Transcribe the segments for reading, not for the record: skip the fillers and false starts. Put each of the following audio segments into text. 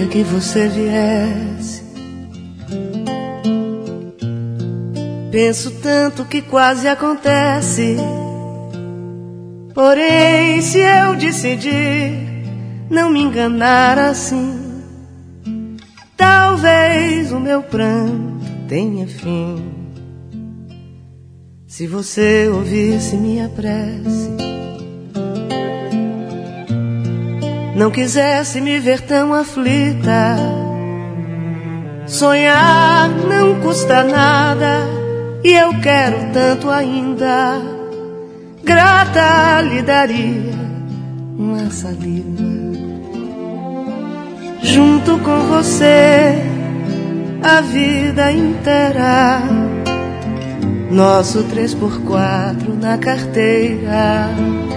queria que você viesse. Penso tanto que quase acontece. Porém, se eu decidir não me enganar assim, talvez o meu pranto tenha fim. Se você ouvisse minha prece, não quisesse me ver tão aflita. Sonhar não custa nada e eu quero tanto ainda. Grata lhe daria uma saliva. Junto com você a vida inteira, nosso 3x4 na carteira,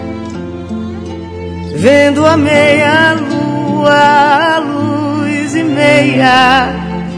vendo a meia lua, a luz e meia.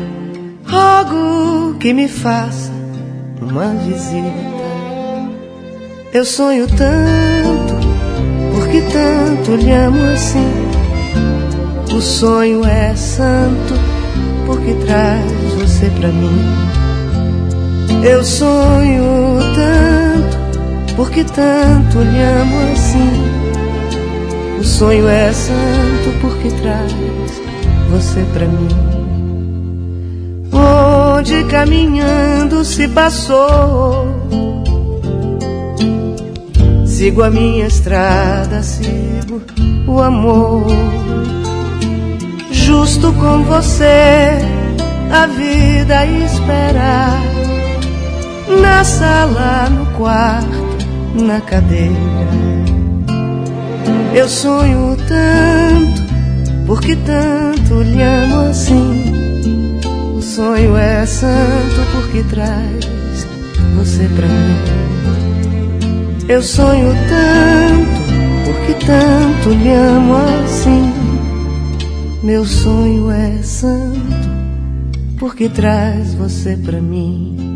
Rogo que me faça uma visita. Eu sonho tanto, porque tanto lhe amo assim. O sonho é santo, porque traz você pra mim. Eu sonho tanto, porque tanto lhe amo assim. O sonho é santo, porque traz você pra mim. Onde caminhando se passou, sigo a minha estrada, sigo o amor. Justo com você a vida espera, na sala, no quarto, na cadeira. Eu sonho tanto, porque tanto lhe amo assim. O sonho é santo, porque traz você pra mim. Eu sonho tanto, porque tanto lhe amo assim. Meu sonho é santo, porque traz você pra mim.